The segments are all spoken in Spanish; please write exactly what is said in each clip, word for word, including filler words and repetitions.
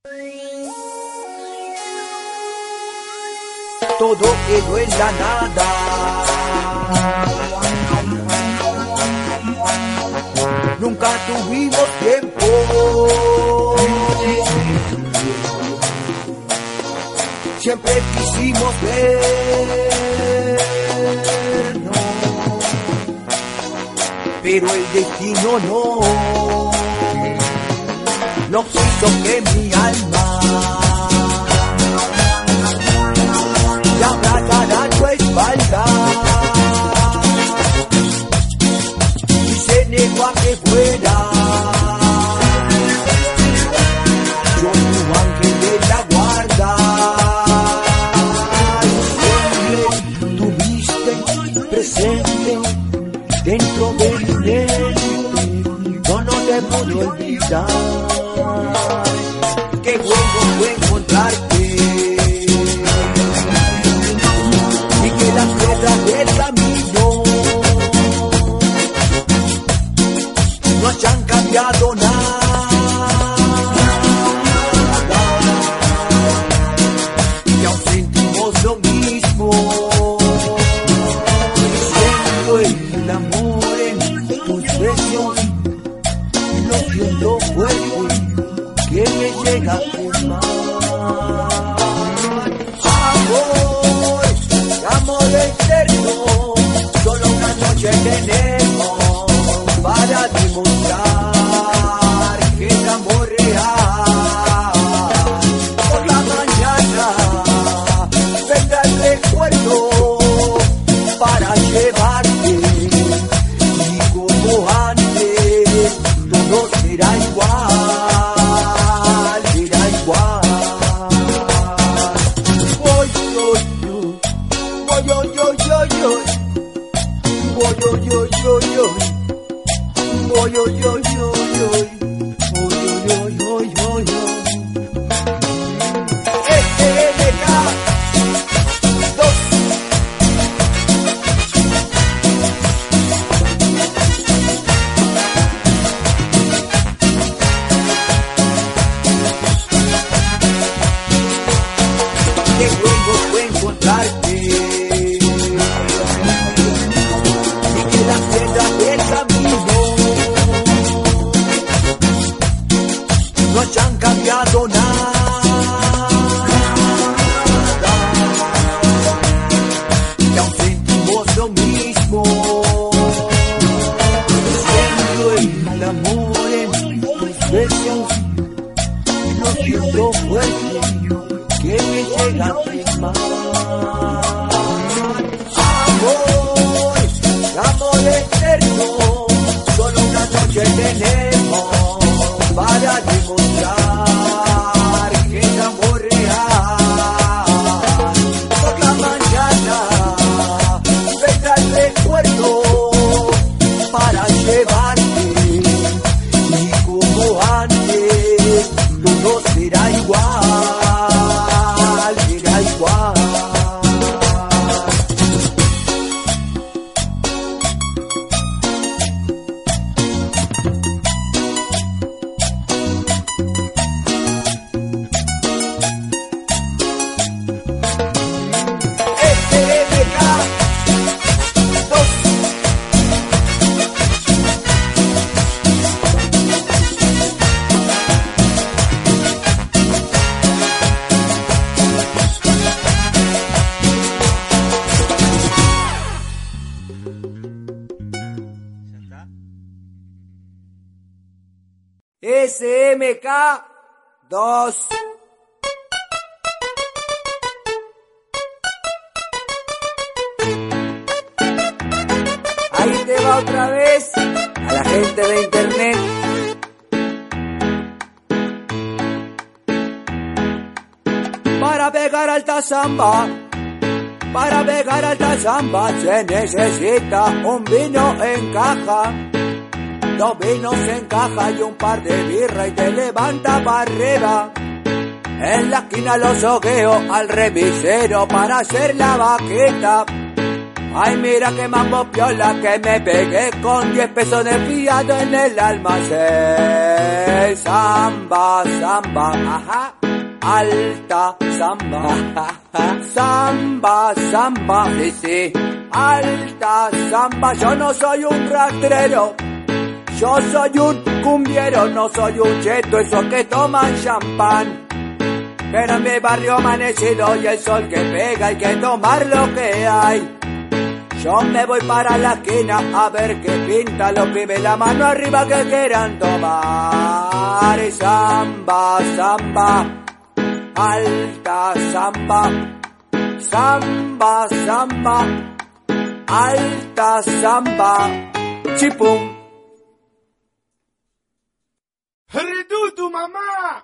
Todo quedó en la nada. Nunca tuvimos tiempo. Siempre quisimos vernos, pero el destino no nos hizo que mi alma te abrazara a tu espalda y se negó a que fuera yo tu ángel de la guarda. Siempre tuviste presente dentro de mi mente, yo no te puedo olvidar. Qué bueno fue encontrarte y que las piedras del camino no hayan cambiado nada, y aún sentimos lo mismo, siento el amor en tus besos, lo siento fuerte que me llega a quemar. Amor, amor eterno, solo una noche tenemos para demostrar que es amor real. Por la mañana vendrá el recuerdo para llevarte, y como antes todo será igual, será igual. Voy, voy, voy, voy, voy, voy, voy, voy, voy, voy, voy, voy, voy, qué bueno fue encontrarte y que las piedras del camino no hayan cambiado nada, y aún sentimos lo mismo, siento el amor en tus besos, lo siento fuerte que me llega a quemar. Amor, amor eterno, solo una noche tenemos para demostrar que es amor real. Por la mañana vendrá el recuerdo para llevarte, y como antes todo será igual, será igual. S M K dos. Ahí te va otra vez a la gente de internet. Para pegar alta samba, para pegar alta samba se necesita un vino en caja. Dos vinos en caja y un par de birra y te levanta para arriba. En la esquina los ojeo al remisero para hacer la vaqueta. Ay, mira que mambo piola, que me pegué con diez pesos de fiado en el almacén. Samba, samba, ajá, alta samba, samba, samba, sí, sí, alta samba. Yo no soy un rastrero, yo soy un cumbiero, no soy un cheto, esos que toman champán. Pero en mi barrio amanecido y el sol que pega, hay que tomar lo que hay. Yo me voy para la esquina a ver qué pinta los pibes, la mano arriba que quieran tomar. Y samba, samba, alta samba, samba, samba, alta samba, chipum. ¡Redutu, mamá!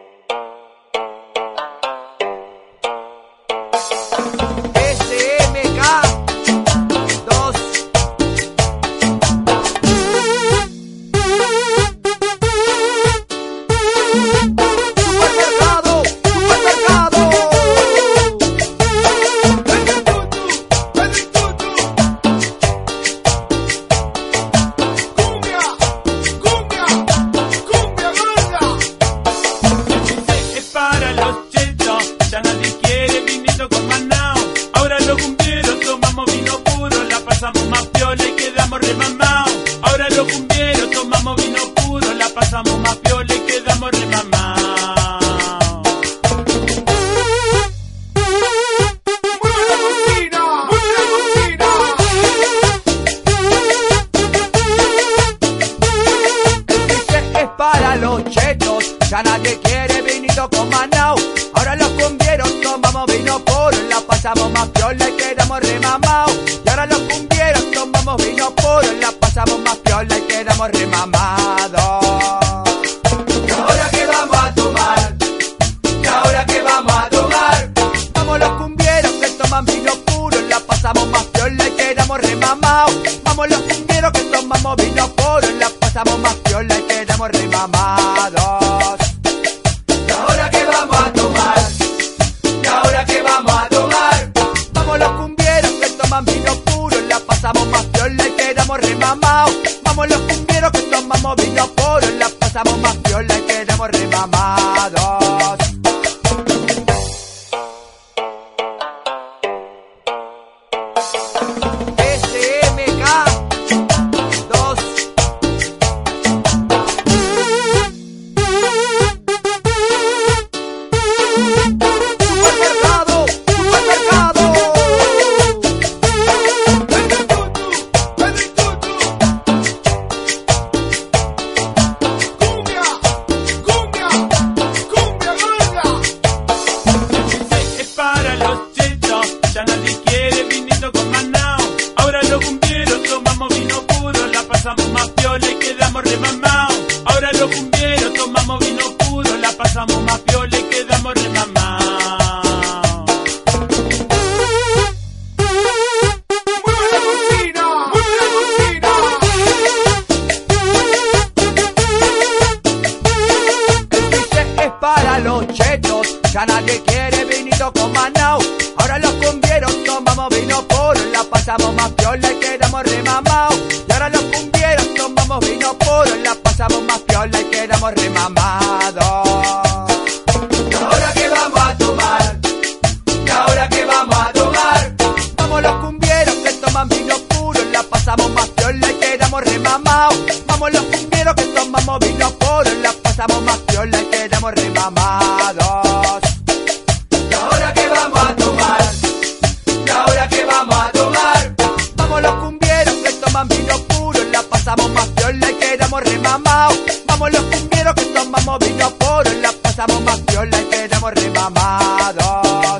Ya nadie quiere vinito con Manao. Ahora los cumbieros tomamos vino puro, la pasamos más piola y quedamos remamados. Y ahora los cumbieros tomamos vino puro, la pasamos más piola y quedamos remamados. ¿Y ahora qué vamos a tomar? ¿Y ahora qué vamos a tomar? Vamos los cumbieros que toman vino puro, la pasamos más piola y quedamos remamados. Vamos los cumbieros que tomamos vino puro, la pasamos más piola y quedamos remamados. Vino puro, la pasamos más piola y quedamos remamados. Vamos los cumbieros que tomamos vino puro, la pasamos más piola y quedamos remamados. S M K dos. Supermercado, supermercado. Pasamos más piola y quedamos remamados. ¡Mueve la cocina! ¡Mueve la cocina! Dice es para los chetos, ya nadie quiere vinito con Manao. Ahora los cumbieros tomamos vino puro, la pasamos más piola y quedamos remamados. Y ahora los cumbieros tomamos vino puro, la pasamos más piola y quedamos remamados. Vino puro, la pasamos más piola y quedamos remamados. Vamos los cumbieros que tomamos vino puro, la pasamos más piola y quedamos remamados. ¿Y ahora qué vamos a tomar? ¿Y ahora qué vamos a tomar? Vamos los cumbieros que toman vino puro, la pasamos más piola y quedamos remamados. Vamos los cumbieros que tomamos vino puro, la pasamos más piola y quedamos remamados.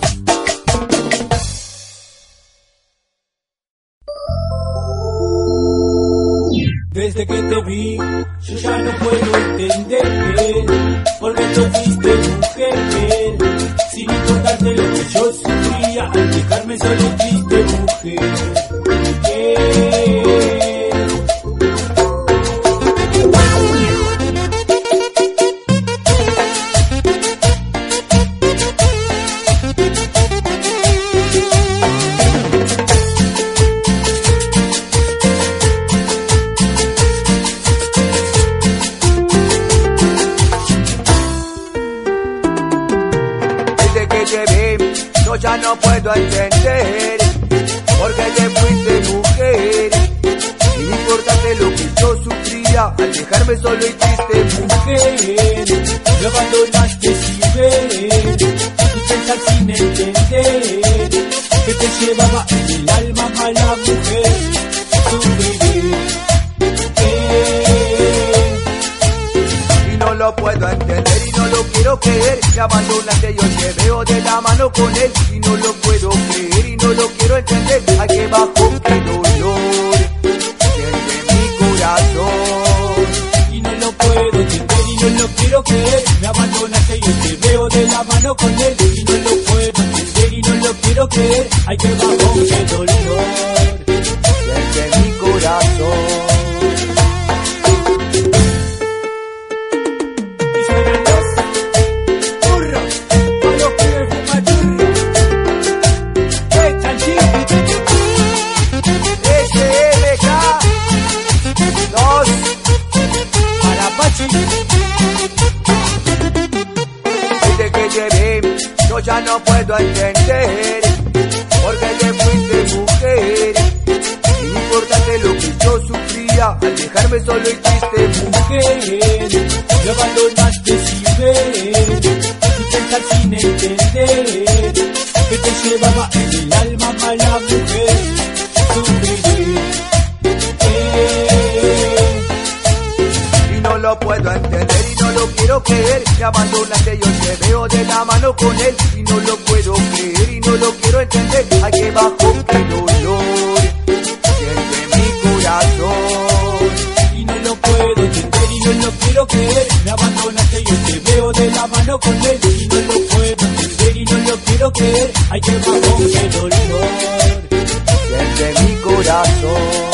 Desde que te vi, yo ya no puedo entender por qué tú fuiste mujer, sin importarte lo que yo sufría, al dejarme solo y triste mujer. Eh. yo ya no puedo entender por qué te fuiste mujer. Sin importarte lo que yo sufría al dejarme solo y triste. Mujer, me abandonaste sin ver, y pensar sin entender que te llevaba en el alma mala mujer, sufrir. Y no lo puedo entender y no lo quiero creer. Me abandonaste, yo te veo de la mano con él. Y no lo puedo creer y no lo quiero entender. Ay, qué bajo, qué dolor siente mi corazón. Y no lo puedo entender y no lo quiero creer. Me abandonaste, yo te veo de la mano con él. Y no lo puedo entender y no lo quiero creer. Ay, qué bajo, qué dolor siente mi corazón. Desde que te vi, yo ya no puedo entender por qué te fuiste mujer. Sin importarte lo que yo sufría al dejarme solo y triste. Mujer, me abandonaste sin ver, sin pensar, sin entender que te llevaba en el alma mala mujer, sufrir. Y no lo puedo entender y no lo quiero creer. Me abandonaste, yo te veo de la mano con él. Y no lo puedo creer y no lo quiero entender. Ay, qué bajo, qué dolor siente mi corazón. Y no lo puedo entender y no lo quiero creer. Me abandonaste, yo te veo de la mano con él. Y no lo puedo entender y no lo quiero creer. Ay, qué bajo, qué dolor siente mi corazón.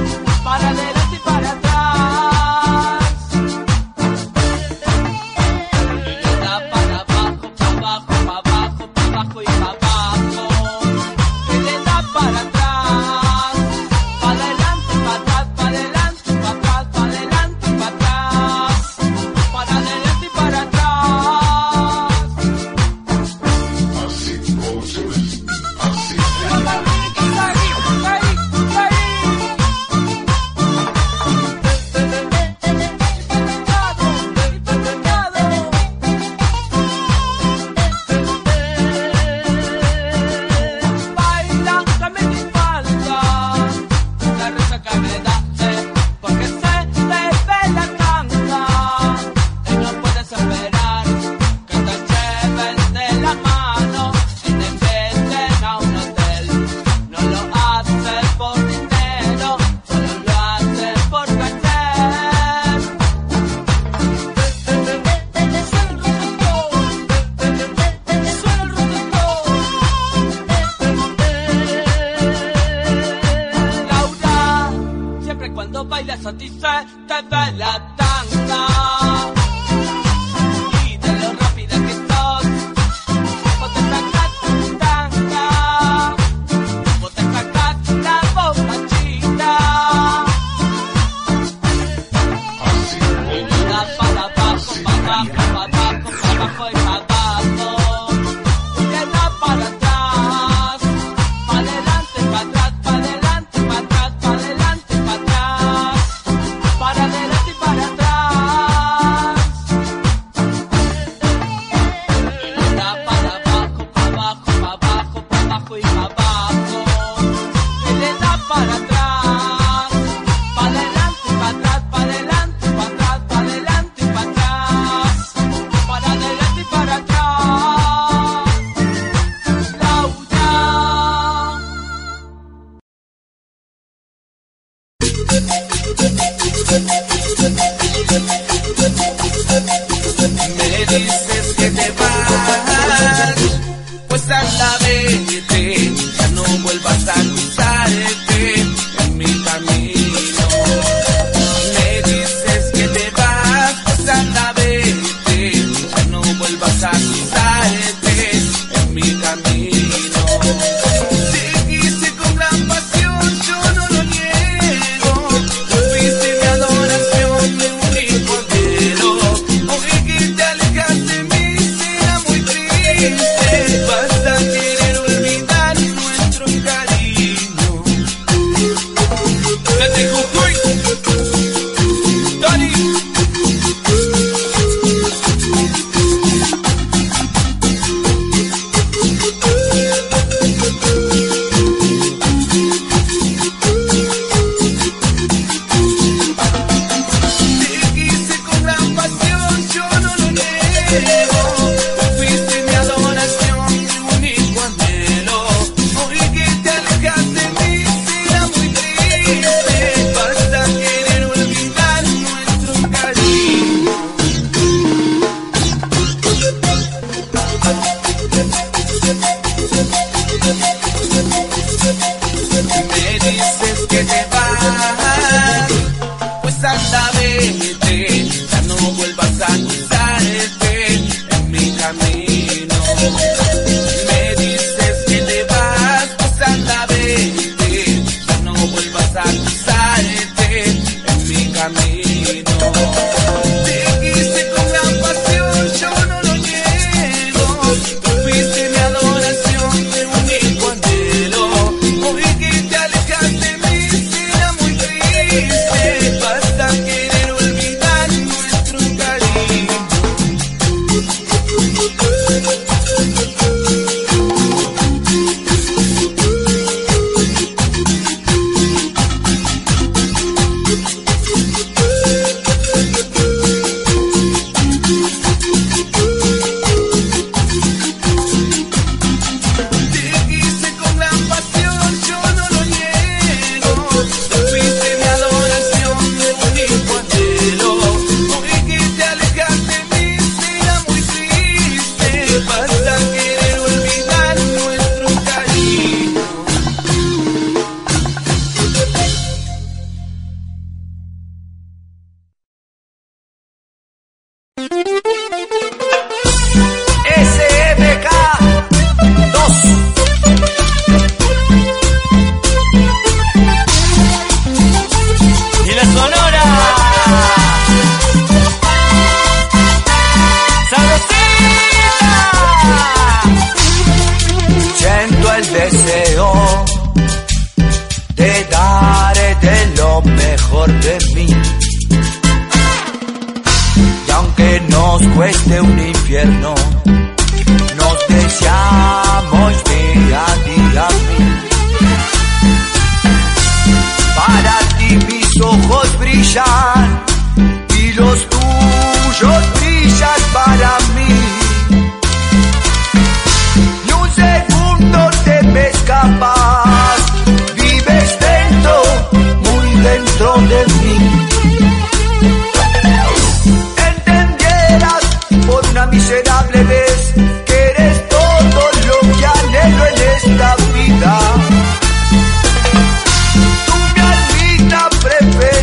Para adelante y para atrás. cuando bailas a ti se te ve la tanga. Y de lo rápida que sos, vos te sacas tu tanga, vos te sacas la bombachita. Y no da para abajo, para abajo, para abajo, para abajo y para abajo. Y le da para atrás, para adelante, para atrás, para adelante, para atrás, para adelante, para atrás, para adelante y para atrás. Y le da para abajo, para abajo, para abajo, para abajo y para abajo. Y le da para atrás, para adelante, para atrás, para adelante, para atrás, para adelante y para atrás, para adelante y para atrás. Me dices que te vas, pues anda, vete, ya no vuelvas a cruzarte en mi camino. Me dices que te vas, pues anda, vete, ya no vuelvas a cruzarte en mi camino. Te quise con gran pasión, yo no lo niego, tú fuiste mi adoración, mi único anhelo. Hoy que te alejas de mí será muy triste, vas a querer olvidar nuestro cariño. Desde Jujuy, Tony. Te quise con gran pasión, yo no lo niego, tú fuiste mi adoración, mi único anhelo. Hoy que te alejas de mí será muy triste, vas a querer olvidar nuestro cariño. Me dices que te vas, pues anda, vete, ya no vuelvas a cruzarte en mi camino. Me dices que te vas, pues anda, vete, ya no vuelvas a cruzarte en mi camino. Te quise con gran pasión, yo no lo niego, tú fuiste mi adoración, mi único anhelo. Hoy que te alejas de mí será muy triste, vas a querer olvidar nuestro cariño. Te quise con gran pasión, yo no lo niego, tú fuiste mi adoración, mi único anhelo. Hoy que te alejas de mí será muy triste, vas a querer olvidar nuestro cariño. S M K dos. Y la Sonora sabrosita. Siento el deseo de darte lo mejor de mí. Y aunque nos cueste un infierno, nos deseamos día a día mil. Para ti mis ojos brillan y los tuyos brillan para mí. Ni un segundo te me escapas, vives dentro, muy dentro de mí. Entendieras por una miserable vez que eres todo lo que anhelo en esta vida. Tu mi almita preferida.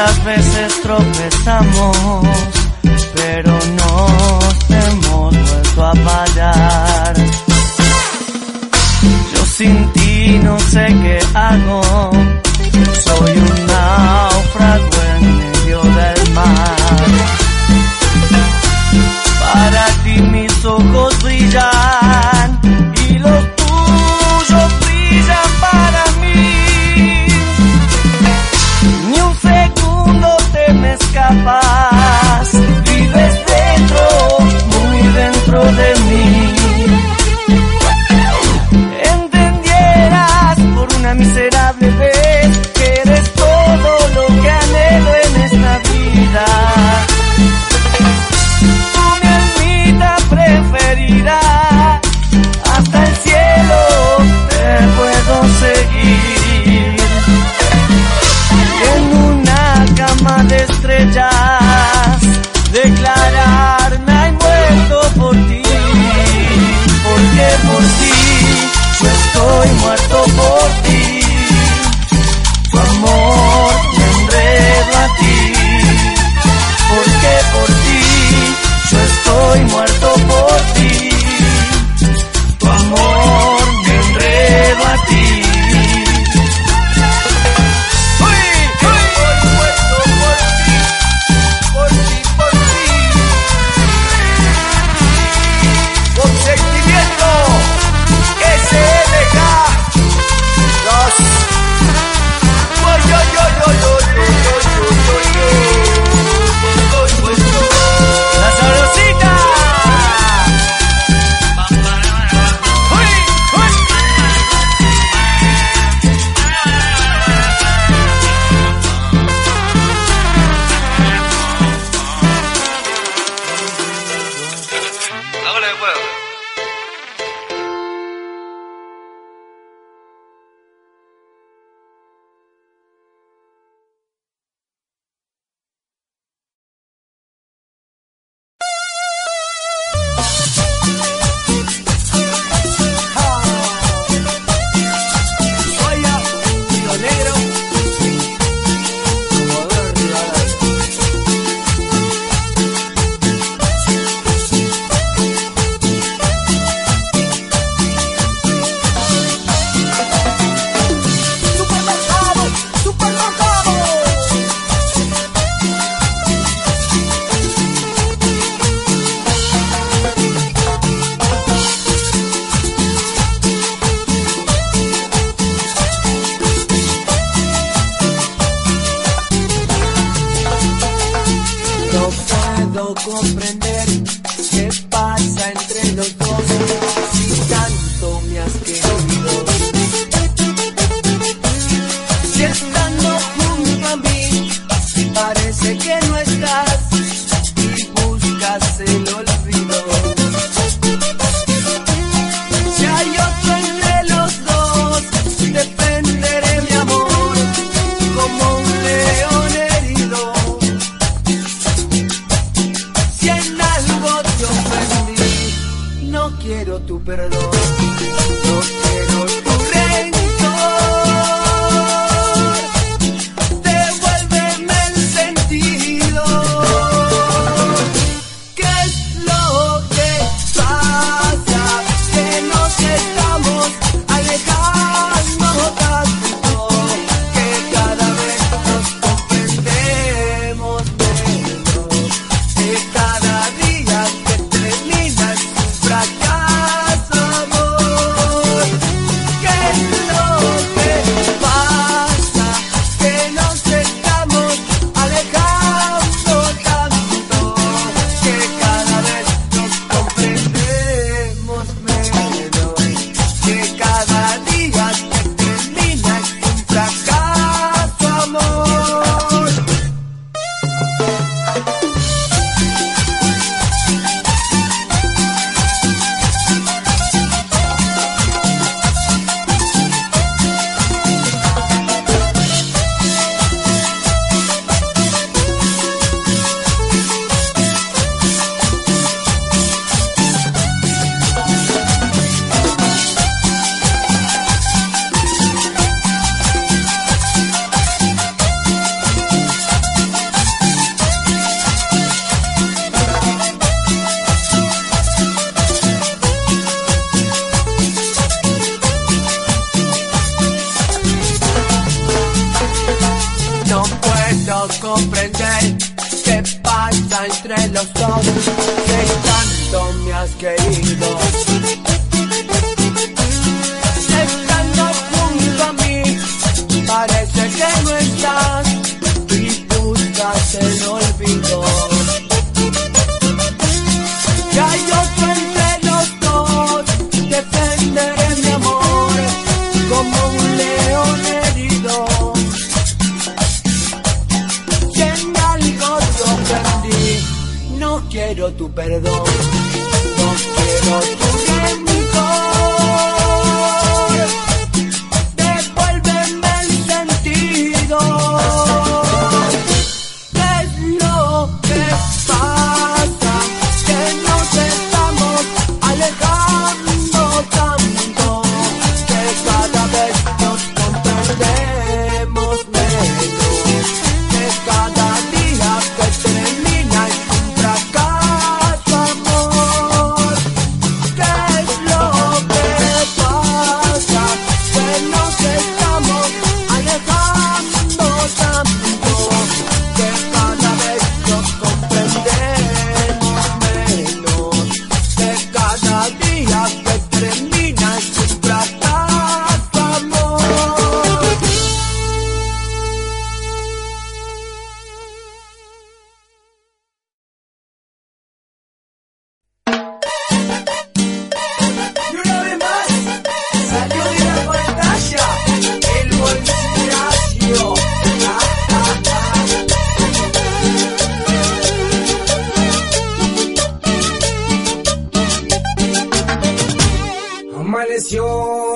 Muchas veces tropezamos, pero nos hemos vuelto a parar. Yo sin ti no sé qué hago, soy un náufrago en medio del mar. Para ti mis ojos brillan y los tuyos brillan para mí. Ni un segundo te me escapas, vives dentro, muy dentro de mí. Entendieras por una miserable vez que eres todo lo que anhelo en esta vida. Preferirá, hasta el cielo te puedo seguir. En una cama de estrellas declararme hay muerto por ti, porque por ti yo estoy muerto por ti. Tu amor me enredo a ti, porque por ti yo estoy muerto por ti, tu amor me enredo a ti. ¡Uy! Estoy muerto por ti, por ti, por ti. Con sentimiento, S L K, los... Yo, yo, yo, yo, yo, yo, yo, yo, yo, estoy muerto. La sabrosita. Comprender qué pasa entre los dos, si tanto me has querido. Si estando junto a mí parece que no estás y buscas el olvido. Si hay otro entre los dos, defenderé mi amor como un león herido. Si en algo te ofendí, no quiero tu perdón, no quiero tu rencor. Devuélveme el sentido. ¿Qué es lo que pasa? Que nos estamos alejando tanto, que cada vez nos comprendemos menos, que cada día que termina es un fracaso, amor. ¿Qué de los dos, que tanto me has querido. Estando junto a mí, parece que no estás y buscas el olvido. Que hay otro entre los dos, defenderé mi amor como un león herido. Si en algo te ofendí, no quiero tu perdón, no quiero tu rencor. Devuélveme el sentido. ¿Qué es lo que pasa? Que nos estamos alejando tanto, que cada vez nos comprendemos menos, que cada día que termina es un fracaso, amor. ¿Qué es lo que pasa? Que nos estamos alejando tanto, que cada vez nos comprendemos menos, que cada día que termina es un fracaso, amor. Y una vez más, salió de la pantalla el bolsillazo. Amaneció,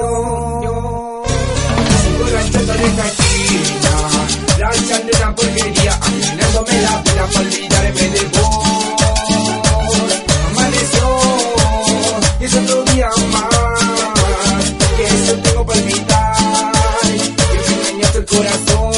sigo ranchando en esta esquina, ranchando una porquería, arruinándome la pena para olvidarme de vos. Amaneció, y es otro día más, que eso tengo para olvidar, que me engañaste el corazón.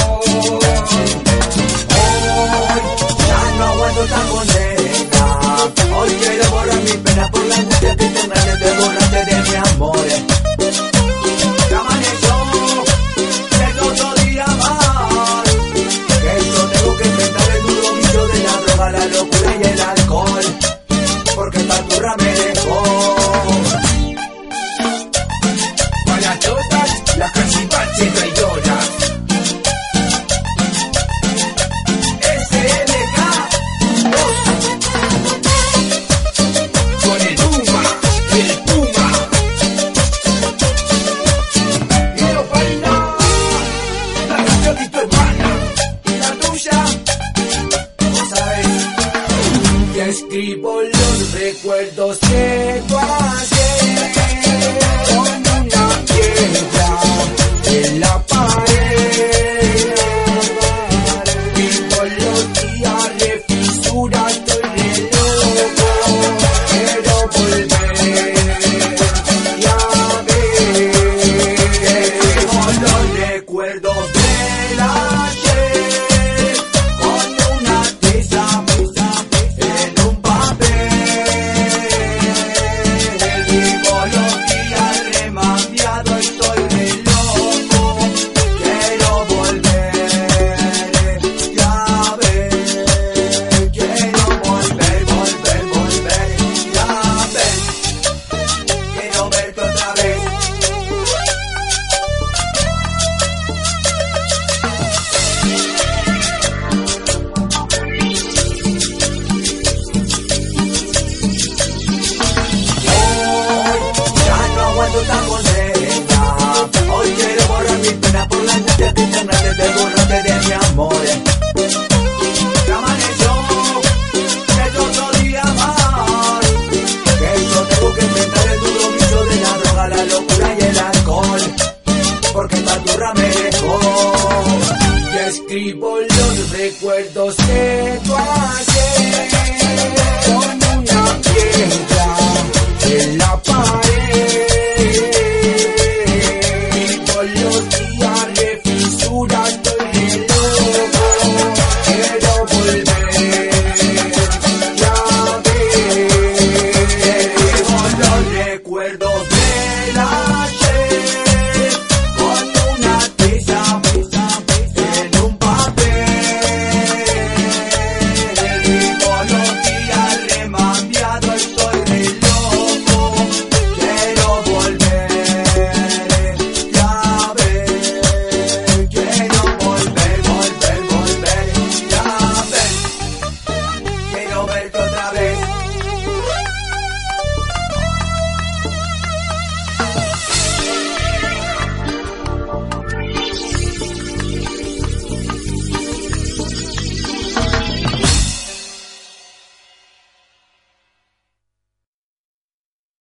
Hoy ya no aguanto esta condena, hoy quiero borrar mi pena por la angustia que tengo de borrarte de mi amor. Ya amaneció, que es otro día más, que yo tengo que enfrentar el duro vicio de la droga, la locura y el alcohol, porque esta turra me dejó. Para todas las cachivaches traidoras, S M K con el Puma, el Puma. y yo baila, La canción de tu hermana, y la tuya, vos sabés. y escribo los recuerdos que tú ayer con una piedra en la pared. Vivo los días de fisura, estoy re loco, quiero volver y a ver. Con los recuerdos del ayer, con una tiza en un papel, vivo los días remambiado, estoy re loco, quiero volver ya ver, quiero volver, volver, volver ya ver, quiero verte otra vez. Ya no aguanto esta condena, hoy quiero borrar mi pena por la angustia que tengo de borrarte de mi amor. Ya amaneció, que es otro día más, que yo tengo que enfrentar el duro vicio de la droga, la locura y el alcohol, porque esta turra me dejó. Y escribo los recuerdos que tú has